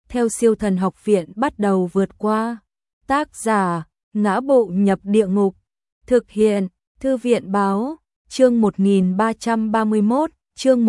theo Siêu Thần Học Viện bắt đầu vượt qua. Tác giả: Ngã Bộ Nhập Địa Ngục. Thực hiện: Thư viện báo. Chương 1331, chương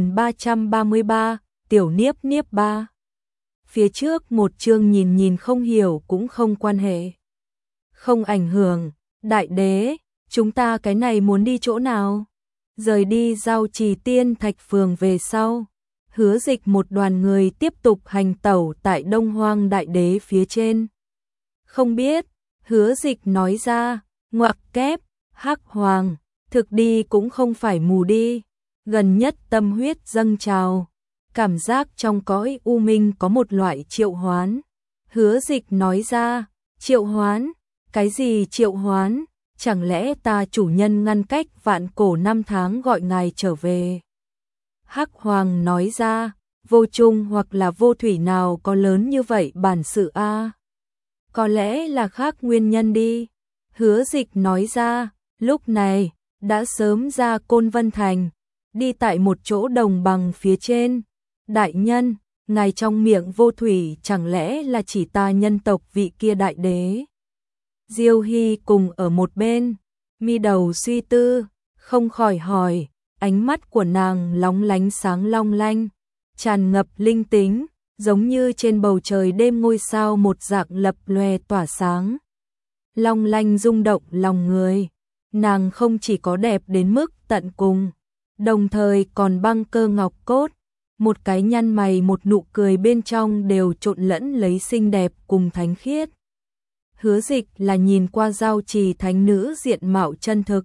1333, Tiểu Niếp Niếp 3. Phía trước một chương nhìn không hiểu cũng không quan hệ. Không ảnh hưởng. Đại đế, chúng ta cái này muốn đi chỗ nào? Rời đi Giao Trì Tiên Thạch Phường về sau, Hứa Dịch một đoàn người tiếp tục hành tẩu tại Đông Hoang Đại Đế phía trên. Không biết, Hứa Dịch nói ra, ngoặc kép, Hắc Hoàng, thực đi cũng không phải mù đi, gần nhất tâm huyết dâng trào, cảm giác trong cõi u minh có một loại triệu hoán. Hứa Dịch nói ra, triệu hoán, cái gì triệu hoán? Chẳng lẽ ta chủ nhân ngăn cách vạn cổ năm tháng gọi ngài trở về? Hắc Hoàng nói ra, vô trung hoặc là vô thủy nào có lớn như vậy bản sự a? Có lẽ là khác nguyên nhân đi. Hứa Dịch nói ra, lúc này, đã sớm ra Côn Vân Thành, đi tại một chỗ đồng bằng phía trên. Đại nhân, ngài trong miệng vô thủy chẳng lẽ là chỉ ta nhân tộc vị kia đại đế? Diêu Hy cùng ở một bên, mi đầu suy tư, không khỏi hỏi, ánh mắt của nàng lóng lánh sáng long lanh, tràn ngập linh tính, giống như trên bầu trời đêm ngôi sao một dạng lập lòe tỏa sáng. Long lanh rung động lòng người, nàng không chỉ có đẹp đến mức tận cùng, đồng thời còn băng cơ ngọc cốt, một cái nhăn mày một nụ cười bên trong đều trộn lẫn lấy xinh đẹp cùng thánh khiết. Hứa Dịch là nhìn qua Giao Trì thánh nữ diện mạo chân thực.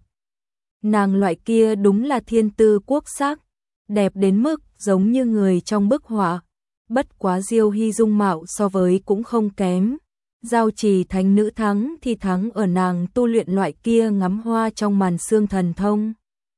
Nàng loại kia đúng là thiên tư quốc sắc, đẹp đến mức giống như người trong bức họa. Bất quá Diêu Hy dung mạo so với cũng không kém. Giao Trì thánh nữ thắng thì thắng ở nàng tu luyện loại kia ngắm hoa trong màn sương thần thông.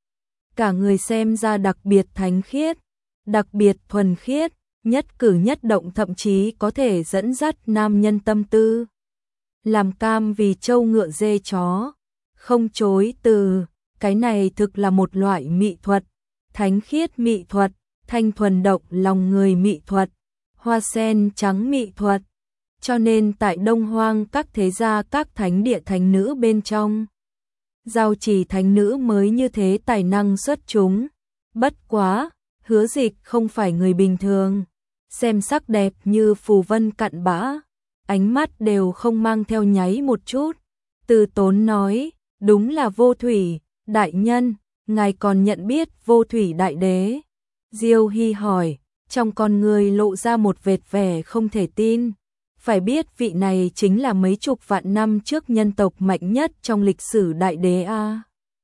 Cả người xem ra đặc biệt thánh khiết, đặc biệt thuần khiết, nhất cử nhất động thậm chí có thể dẫn dắt nam nhân tâm tư. Làm cam vì trâu ngựa dê chó, không chối từ, cái này thực là một loại mỹ thuật, thánh khiết mỹ thuật, thanh thuần động lòng người mỹ thuật, hoa sen trắng mỹ thuật. Cho nên tại Đông Hoang các thế gia các thánh địa thánh nữ bên trong, Giao Trì thánh nữ mới như thế tài năng xuất chúng. Bất quá, Hứa Dịch không phải người bình thường, xem sắc đẹp như phù vân cặn bã, ánh mắt đều không mang theo nháy một chút. Từ tốn nói, đúng là vô thủy, đại nhân, ngài còn nhận biết vô thủy đại đế? Diêu Hy hỏi, trong con người lộ ra một vệt vẻ không thể tin. Phải biết vị này chính là mấy chục vạn năm trước nhân tộc mạnh nhất trong lịch sử đại đế a.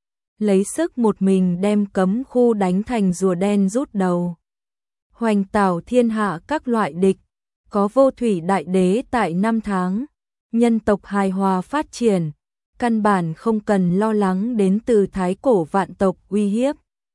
Lấy sức một mình đem cấm khu đánh thành rùa đen rút đầu, hoành tảo thiên hạ các loại địch. Có vô thủy đại đế tại năm tháng, nhân tộc hài hòa phát triển, căn bản không cần lo lắng đến từ thái cổ vạn tộc uy hiếp.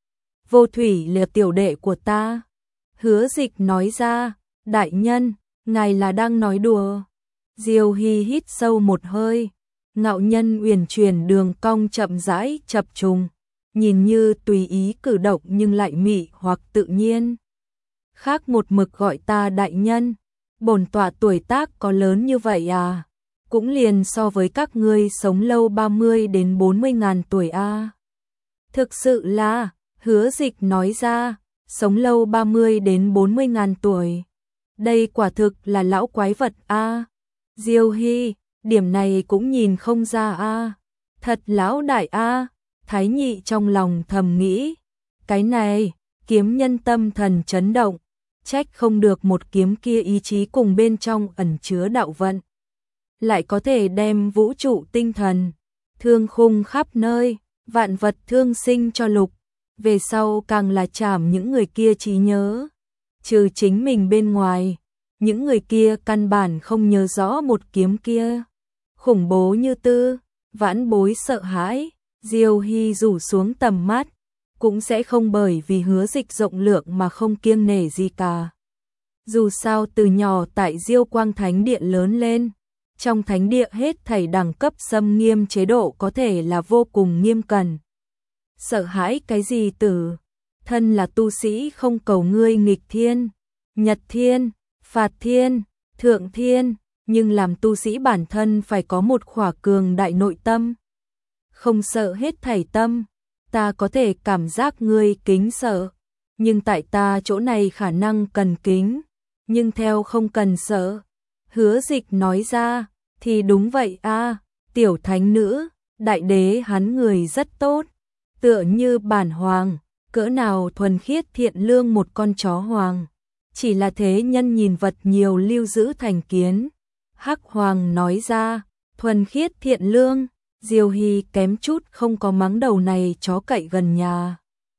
Vô thủy là tiểu đệ của ta. Hứa Dịch nói ra, đại nhân, ngài là đang nói đùa. Diêu Hy hít sâu một hơi, ngạo nhân uyển chuyển đường cong chậm rãi chập trùng, nhìn như tùy ý cử động nhưng lại mị hoặc tự nhiên. Khác một mực gọi ta đại nhân, bổn tọa tuổi tác có lớn như vậy à? Cũng liền so với các ngươi sống lâu 30 đến 40 ngàn tuổi a. Thực sự là, Hứa Dịch nói ra, sống lâu 30 đến 40 ngàn tuổi. Đây quả thực là lão quái vật a. Diêu Hy, điểm này cũng nhìn không ra a. Thật lão đại a. Thái Nhị trong lòng thầm nghĩ, cái này, kiếm nhân tâm thần chấn động. Trách không được một kiếm kia ý chí cùng bên trong ẩn chứa đạo vận, lại có thể đem vũ trụ tinh thần, thương khung khắp nơi, vạn vật thương sinh cho lục, về sau càng là chảm những người kia trí nhớ. Trừ chính mình bên ngoài, những người kia căn bản không nhớ rõ một kiếm kia. Khủng bố như tư, vãn bối sợ hãi, Diêu Hy rủ xuống tầm mắt, cũng sẽ không bởi vì Hứa Dịch rộng lượng mà không kiêng nể gì cả. Dù sao từ nhỏ tại Diêu Quang Thánh Địa lớn lên, trong thánh địa hết thảy đẳng cấp xâm nghiêm chế độ có thể là vô cùng nghiêm cẩn. Sợ hãi cái gì tử? Thân là tu sĩ không cầu ngươi nghịch thiên, nhật thiên, phạt thiên, thượng thiên, nhưng làm tu sĩ bản thân phải có một khỏa cường đại nội tâm. Không sợ hết thảy tâm, ta có thể cảm giác ngươi kính sợ, nhưng tại ta chỗ này khả năng cần kính, nhưng theo không cần sợ. Hứa Dịch nói ra, thì đúng vậy a, tiểu thánh nữ, đại đế hắn người rất tốt, tựa như bản hoàng, cỡ nào thuần khiết thiện lương một con chó hoàng, chỉ là thế nhân nhìn vật nhiều lưu giữ thành kiến. Hắc Hoàng nói ra, thuần khiết thiện lương, Diêu Hy kém chút không có mắng đầu này chó cậy gần nhà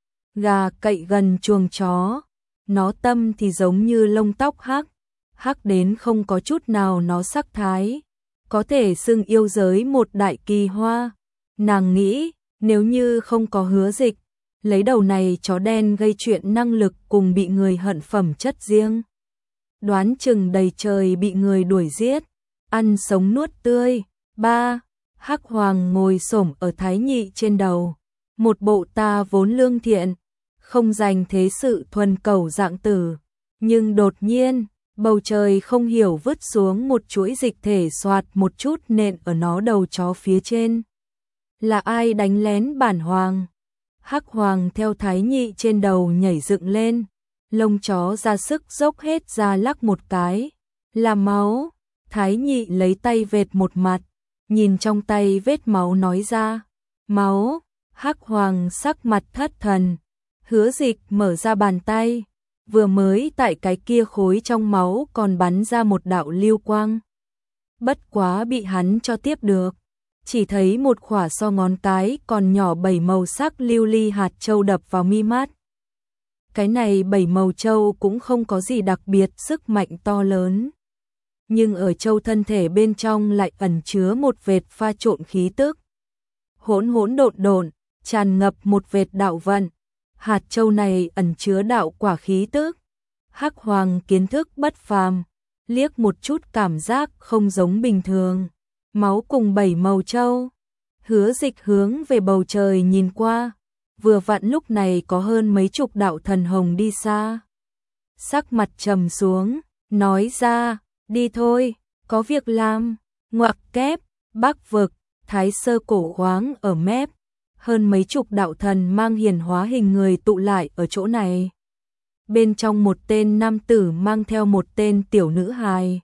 gà cậy gần chuồng chó, nó tâm thì giống như lông tóc hắc, hắc đến không có chút nào nó sắc thái, có thể xưng yêu giới một đại kỳ hoa. Nàng nghĩ, nếu như không có Hứa Dịch, lấy đầu này chó đen gây chuyện năng lực cùng bị người hận phẩm chất riêng, đoán chừng đầy trời bị người đuổi giết, ăn sống nuốt tươi. Ba, Hắc Hoàng ngồi xổm ở Thái Nhị trên đầu, một bộ ta vốn lương thiện, không dành thế sự thuần cầu dạng tử, nhưng đột nhiên, bầu trời không hiểu vứt xuống một chuỗi dịch thể xoạt một chút nện ở nó đầu chó phía trên. Là ai đánh lén bản hoàng? Hắc Hoàng theo Thái Nhị trên đầu nhảy dựng lên, lông chó ra sức dốc hết ra lắc một cái, là máu. Thái Nhị lấy tay vệt một mặt, nhìn trong tay vết máu nói ra, máu. Hắc Hoàng sắc mặt thất thần. Hứa Dịch mở ra bàn tay, vừa mới tại cái kia khối trong máu còn bắn ra một đạo lưu quang. Bất quá bị hắn cho tiếp được, chỉ thấy một khỏa so ngón cái còn nhỏ 7 màu sắc lưu ly hạt châu đập vào mi mắt. Cái này 7 màu châu cũng không có gì đặc biệt sức mạnh to lớn, nhưng ở châu thân thể bên trong lại ẩn chứa một vệt pha trộn khí tức. Hỗn hỗn độn độn, tràn ngập một vệt đạo vận. Hạt châu này ẩn chứa đạo quả khí tức. Hắc Hoàng kiến thức bất phàm, liếc một chút cảm giác không giống bình thường. Máu cùng 7 màu châu. Hứa Dịch hướng về bầu trời nhìn qua, vừa vặn lúc này có hơn mấy chục đạo thần hồng đi xa. Sắc mặt trầm xuống, nói ra, đi thôi, có việc làm. Ngoặc kép, Bắc vực, Thái Sơ cổ khoáng ở mép, hơn mấy chục đạo thần mang hiền hóa hình người tụ lại ở chỗ này. Bên trong một tên nam tử mang theo một tên tiểu nữ hài,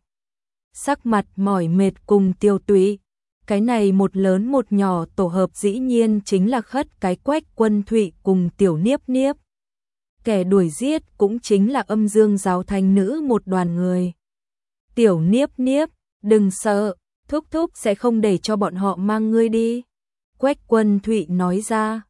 sắc mặt mỏi mệt cùng tiêu tụy. Cái này một lớn một nhỏ tổ hợp dĩ nhiên chính là Khất cái Quách Quân Thụy cùng tiểu Niếp Niếp. Kẻ đuổi giết cũng chính là Âm Dương giáo thánh nữ một đoàn người. Tiểu Niếp Niếp, đừng sợ, thúc thúc sẽ không để cho bọn họ mang ngươi đi. Quách Quân Thụy nói ra,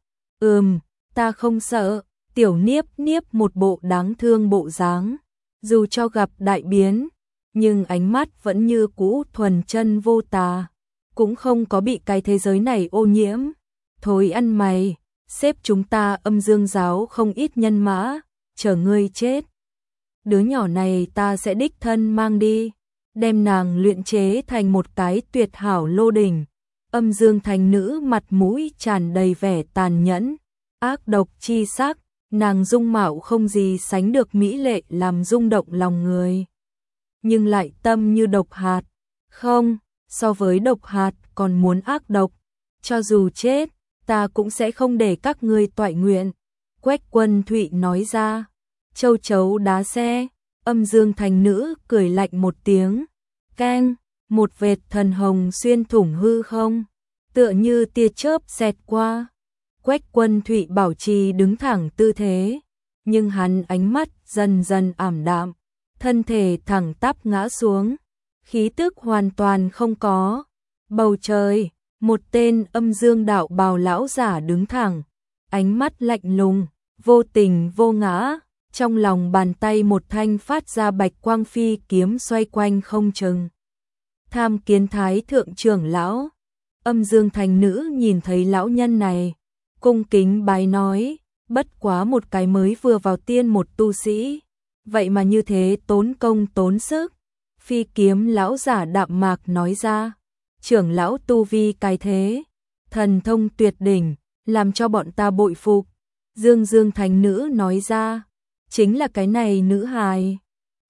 ta không sợ. Tiểu Niếp Niếp một bộ đáng thương bộ dáng, dù cho gặp đại biến, nhưng ánh mắt vẫn như cũ thuần chân vô tà, cũng không có bị cái thế giới này ô nhiễm. Thối ăn mày, xếp chúng ta Âm Dương giáo không ít nhân mã, chờ ngươi chết. Đứa nhỏ này ta sẽ đích thân mang đi, đem nàng luyện chế thành một cái tuyệt hảo lô đỉnh. Âm Dương thánh nữ mặt mũi tràn đầy vẻ tàn nhẫn, ác độc chi sắc, nàng dung mạo không gì sánh được mỹ lệ làm rung động lòng người, nhưng lại tâm như độc hạt, không, so với độc hạt còn muốn ác độc, cho dù chết, ta cũng sẽ không để các ngươi toại nguyện. Quách Quân Thụy nói ra, châu chấu đá xe. Âm Dương thánh nữ cười lạnh một tiếng, keng, một vệt thần hồng xuyên thủng hư không, tựa như tia chớp xẹt qua. Quách Quân Thụy bảo trì đứng thẳng tư thế, nhưng hắn ánh mắt dần dần ảm đạm, thân thể thẳng tắp ngã xuống, khí tức hoàn toàn không có. Bầu trời, một tên Âm Dương đạo bào lão giả đứng thẳng, ánh mắt lạnh lùng, vô tình vô ngã, trong lòng bàn tay một thanh phát ra bạch quang phi kiếm xoay quanh không chừng. Tham Kiến Thái thượng trưởng lão. Âm Dương thành nữ nhìn thấy lão nhân này, cung kính bái nói, bất quá một cái mới vừa vào tiên một tu sĩ, vậy mà như thế tốn công tốn sức. Phi kiếm lão giả đạm mạc nói ra, trưởng lão tu vi cái thế, thần thông tuyệt đỉnh, làm cho bọn ta bội phục. Dương thành nữ nói ra, chính là cái này nữ hài.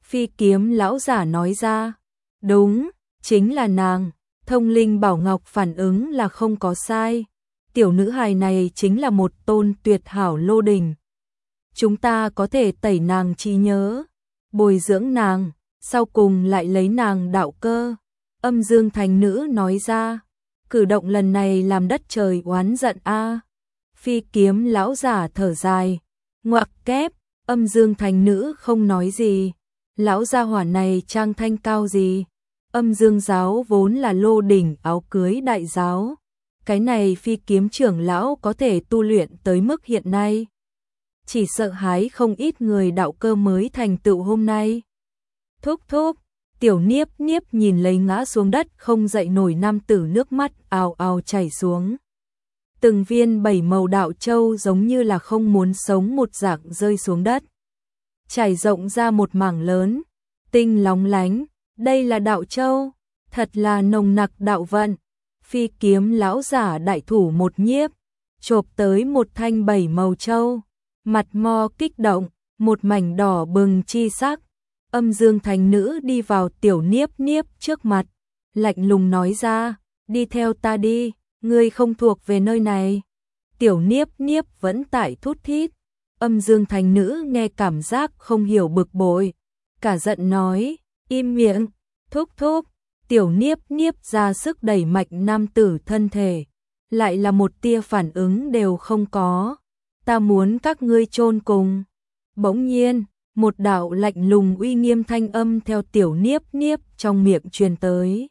Phi kiếm lão giả nói ra. Đúng, chính là nàng. Thông linh bảo ngọc phản ứng là không có sai. Tiểu nữ hài này chính là một tôn tuyệt hảo lô đình. Chúng ta có thể tẩy nàng trí nhớ, bồi dưỡng nàng, sau cùng lại lấy nàng đạo cơ. Âm Dương Thành Nữ nói ra. Cử động lần này làm đất trời oán giận a. Phi kiếm lão giả thở dài. Ngoặc kép, Âm Dương Thành Nữ không nói gì. Lão gia hỏa này trang thanh cao gì. Âm Dương giáo vốn là lô đỉnh áo cưới đại giáo. Cái này phi kiếm trưởng lão có thể tu luyện tới mức hiện nay. Chỉ sợ hái không ít người đạo cơ mới thành tựu hôm nay. Thúc thúc, tiểu Niếp Niếp nhìn lấy ngã xuống đất không dậy nổi nam tử, nước mắt ào ào chảy xuống. Từng viên 7 màu đạo châu giống như là không muốn sống một dạng rơi xuống đất. Trải rộng ra một mảng lớn, tinh lóng lánh, đây là đạo châu, thật là nồng nặc đạo vận. Phi kiếm lão giả đại thủ một nhiếp, chộp tới một thanh 7 màu châu, mặt mo kích động, một mảnh đỏ bừng chi sắc. Âm Dương Thành Nữ đi vào tiểu Niếp Niếp trước mặt, lạnh lùng nói ra, đi theo ta đi, ngươi không thuộc về nơi này. Tiểu Niếp Niếp vẫn tại thút thít. Âm Dương Thành Nữ nghe cảm giác không hiểu bực bội, cả giận nói, im miệng, thúc thúc. Tiểu Niếp Niếp ra sức đẩy mạch nam tử thân thể, lại là một tia phản ứng đều không có. Ta muốn các ngươi chôn cùng. Bỗng nhiên, một đạo lạnh lùng uy nghiêm thanh âm theo tiểu Niếp Niếp trong miệng truyền tới.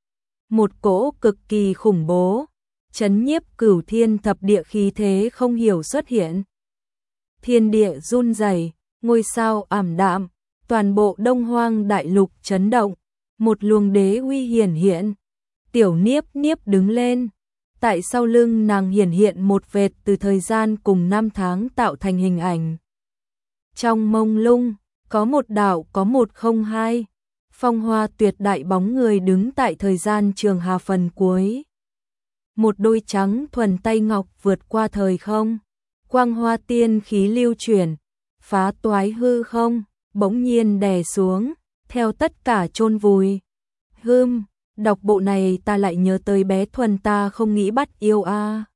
Một cỗ cực kỳ khủng bố, chấn nhiếp cửu thiên thập địa khí thế không hiểu xuất hiện. Thiên địa run rẩy, ngôi sao ảm đạm, toàn bộ Đông Hoang đại lục chấn động. Một luồng đế uy hiển hiện. Tiểu Niếp Niếp đứng lên. Tại sau lưng nàng hiển hiện một vệt từ thời gian cùng năm tháng tạo thành hình ảnh. Trong mông lung, có một đạo có 102. Phong hoa tuyệt đại bóng người đứng tại thời gian trường hà phần cuối. Một đôi trắng thuần tay ngọc vượt qua thời không. Quang hoa tiên khí lưu chuyển, phá toái hư không, bỗng nhiên đè xuống. Theo tất cả chôn vùi. Đọc bộ này ta lại nhớ tới bé Thuần ta không nghĩ bắt yêu a.